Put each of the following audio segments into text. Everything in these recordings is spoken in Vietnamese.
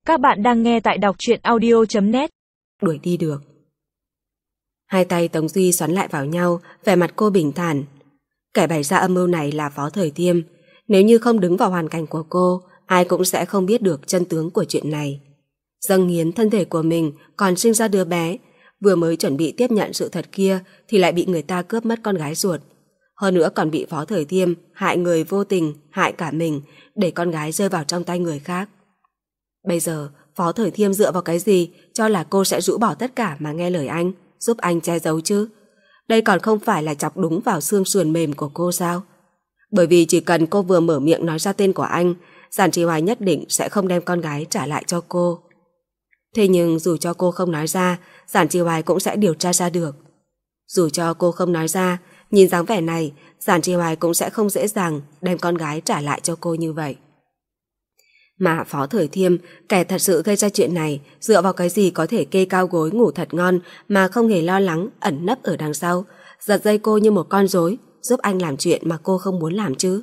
Các bạn đang nghe tại đọc truyện audio.net. Đuổi đi được. Hai tay Tống Duy xoắn lại vào nhau, vẻ mặt cô bình thản. Kẻ bày ra âm mưu này là Phó Thời Thiêm. Nếu như không đứng vào hoàn cảnh của cô, ai cũng sẽ không biết được chân tướng của chuyện này. Dâng hiến thân thể của mình, còn sinh ra đứa bé, vừa mới chuẩn bị tiếp nhận sự thật kia thì lại bị người ta cướp mất con gái ruột. Hơn nữa còn bị Phó Thời Thiêm hại người vô tình, hại cả mình, để con gái rơi vào trong tay người khác. Bây giờ Phó Thời Thiêm dựa vào cái gì cho là cô sẽ rũ bỏ tất cả mà nghe lời anh, giúp anh che giấu chứ? Đây còn không phải là chọc đúng vào xương sườn mềm của cô sao? Bởi vì chỉ cần cô vừa mở miệng nói ra tên của anh, Giản Trì Hoài nhất định sẽ không đem con gái trả lại cho cô. Thế nhưng dù cho cô không nói ra, Giản Trì Hoài cũng sẽ điều tra ra được. Dù cho cô không nói ra, nhìn dáng vẻ này, Giản Trì Hoài cũng sẽ không dễ dàng đem con gái trả lại cho cô như vậy. Mà Phó Thời Thiêm, kẻ thật sự gây ra chuyện này, dựa vào cái gì có thể kê cao gối ngủ thật ngon mà không hề lo lắng ẩn nấp ở đằng sau, giật dây cô như một con rối, giúp anh làm chuyện mà cô không muốn làm chứ?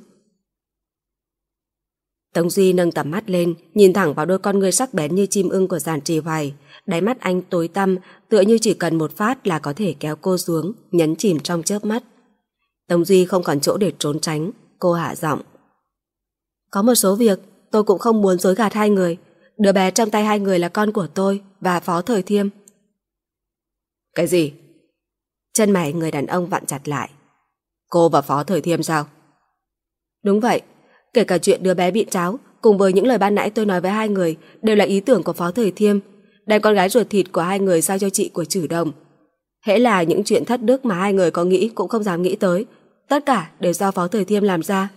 Tống Duy nâng tầm mắt lên, nhìn thẳng vào đôi con ngươi sắc bén như chim ưng của Giản Trì Hoài, đáy mắt anh tối tăm, tựa như chỉ cần một phát là có thể kéo cô xuống, nhấn chìm trong chớp mắt. Tống Duy không còn chỗ để trốn tránh, cô hạ giọng. Có một số việc tôi cũng không muốn dối gạt hai người. Đứa bé trong tay hai người là con của tôi và Phó Thời Thiêm. Cái gì? Chân mày người đàn ông vặn chặt lại. Cô và Phó Thời Thiêm sao? Đúng vậy. Kể cả chuyện đứa bé bị tráo, cùng với những lời ban nãy tôi nói với hai người, đều là ý tưởng của Phó Thời Thiêm, đem con gái ruột thịt của hai người giao cho chị của Trử Đồng. Hễ là những chuyện thất đức mà hai người có nghĩ cũng không dám nghĩ tới, tất cả đều do Phó Thời Thiêm làm ra.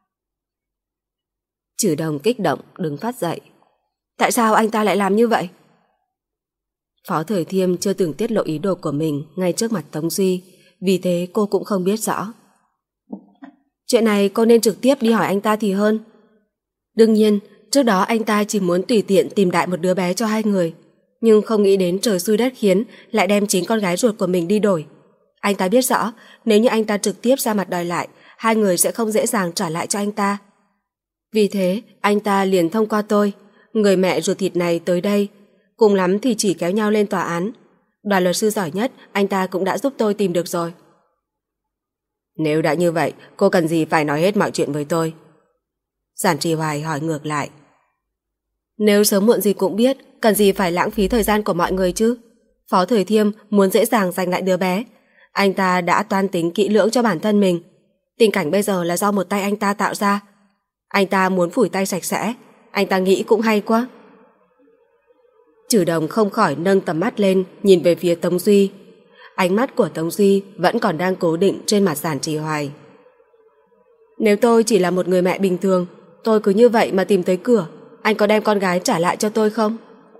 Trử Đồng kích động đứng phát dậy. Tại sao anh ta lại làm như vậy? Phó Thời Thiêm chưa từng tiết lộ ý đồ của mình ngay trước mặt Tống Duy, vì thế cô cũng không biết rõ. Chuyện này cô nên trực tiếp đi hỏi anh ta thì hơn. Đương nhiên, trước đó anh ta chỉ muốn tùy tiện tìm đại một đứa bé cho hai người, nhưng không nghĩ đến trời xui đất khiến lại đem chính con gái ruột của mình đi đổi. Anh ta biết rõ, nếu như anh ta trực tiếp ra mặt đòi lại, hai người sẽ không dễ dàng trả lại cho anh ta. Vì thế, anh ta liền thông qua tôi, người mẹ ruột thịt này tới đây, cùng lắm thì chỉ kéo nhau lên tòa án. Đoàn luật sư giỏi nhất, anh ta cũng đã giúp tôi tìm được rồi. Nếu đã như vậy, cô cần gì phải nói hết mọi chuyện với tôi? Giản Trì Hoài hỏi ngược lại. Nếu sớm muộn gì cũng biết, cần gì phải lãng phí thời gian của mọi người chứ? Phó Thời Thiêm muốn dễ dàng giành lại đứa bé. Anh ta đã toan tính kỹ lưỡng cho bản thân mình. Tình cảnh bây giờ là do một tay anh ta tạo ra. Anh ta muốn phủi tay sạch sẽ. Anh ta nghĩ cũng hay quá. Trử Đồng không khỏi nâng tầm mắt lên, nhìn về phía Tống Duy. Ánh mắt của Tống Duy vẫn còn đang cố định trên mặt Giản Trì Hoài. Nếu tôi chỉ là một người mẹ bình thường, tôi cứ như vậy mà tìm tới cửa, anh có đem con gái trả lại cho tôi không?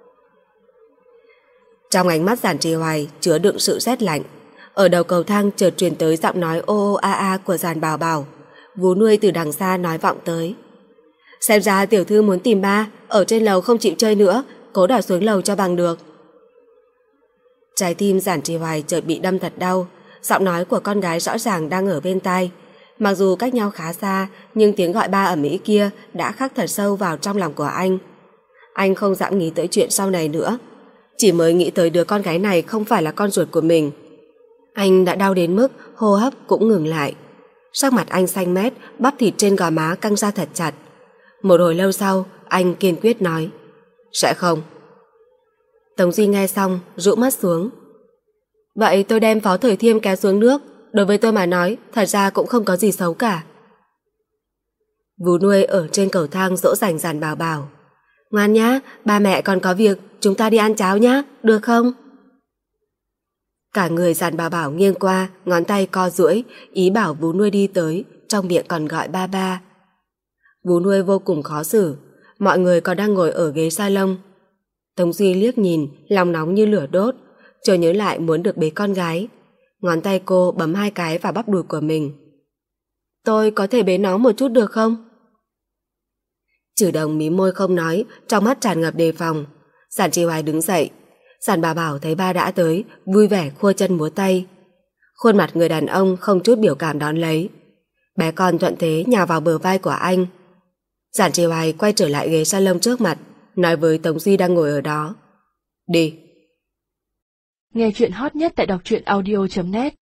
Trong ánh mắt Giản Trì Hoài chứa đựng sự rét lạnh. Ở đầu cầu thang chợt truyền tới giọng nói ô ô a a của Giản Bảo Bảo. Vú nuôi từ đằng xa nói vọng tới. Xem ra tiểu thư muốn tìm ba, ở trên lầu không chịu chơi nữa, cố đòi xuống lầu cho bằng được. Trái tim Giản Trì Hoài chợt bị đâm thật đau. Giọng nói của con gái rõ ràng đang ở bên tai. Mặc dù cách nhau khá xa, nhưng tiếng gọi ba ầm ĩ kia đã khắc thật sâu vào trong lòng của anh. Anh không dám nghĩ tới chuyện sau này nữa. Chỉ mới nghĩ tới đứa con gái này không phải là con ruột của mình, anh đã đau đến mức hô hấp cũng ngừng lại. Sắc mặt anh xanh mét, bắp thịt trên gò má căng ra thật chặt. Một hồi lâu sau, anh kiên quyết nói, sẽ không. Tống Duy nghe xong, rũ mắt xuống. Vậy tôi đem Phó Thời Thiêm kéo xuống nước. Đối với tôi mà nói, thật ra cũng không có gì xấu cả. Vú nuôi ở trên cầu thang dỗ dành Giản Bảo Bảo. Ngoan nhá, ba mẹ còn có việc, chúng ta đi ăn cháo nhá, được không? Cả người Giản Bảo Bảo nghiêng qua, ngón tay co duỗi, ý bảo vú nuôi đi tới, trong miệng còn gọi ba ba. Vú nuôi vô cùng khó xử, mọi người còn đang ngồi ở ghế salon. Tống Duy liếc nhìn, lòng nóng như lửa đốt, chợt nhớ lại muốn được bế con gái. Ngón tay cô bấm hai cái vào bắp đùi của mình. Tôi có thể bế nó một chút được không? Trử Đồng mím môi không nói, trong mắt tràn ngập đề phòng. Giản Trì Hoài đứng dậy. Giản Bảo Bảo thấy ba đã tới, vui vẻ khua chân múa tay. Khuôn mặt người đàn ông không chút biểu cảm đón lấy. Bé con thuận thế nhào vào bờ vai của anh. Giản Trì Hoài quay trở lại ghế salon trước mặt. nói với Tống Di đang ngồi ở đó. Đi. Nghe chuyện hot nhất tại đọc truyện audio.net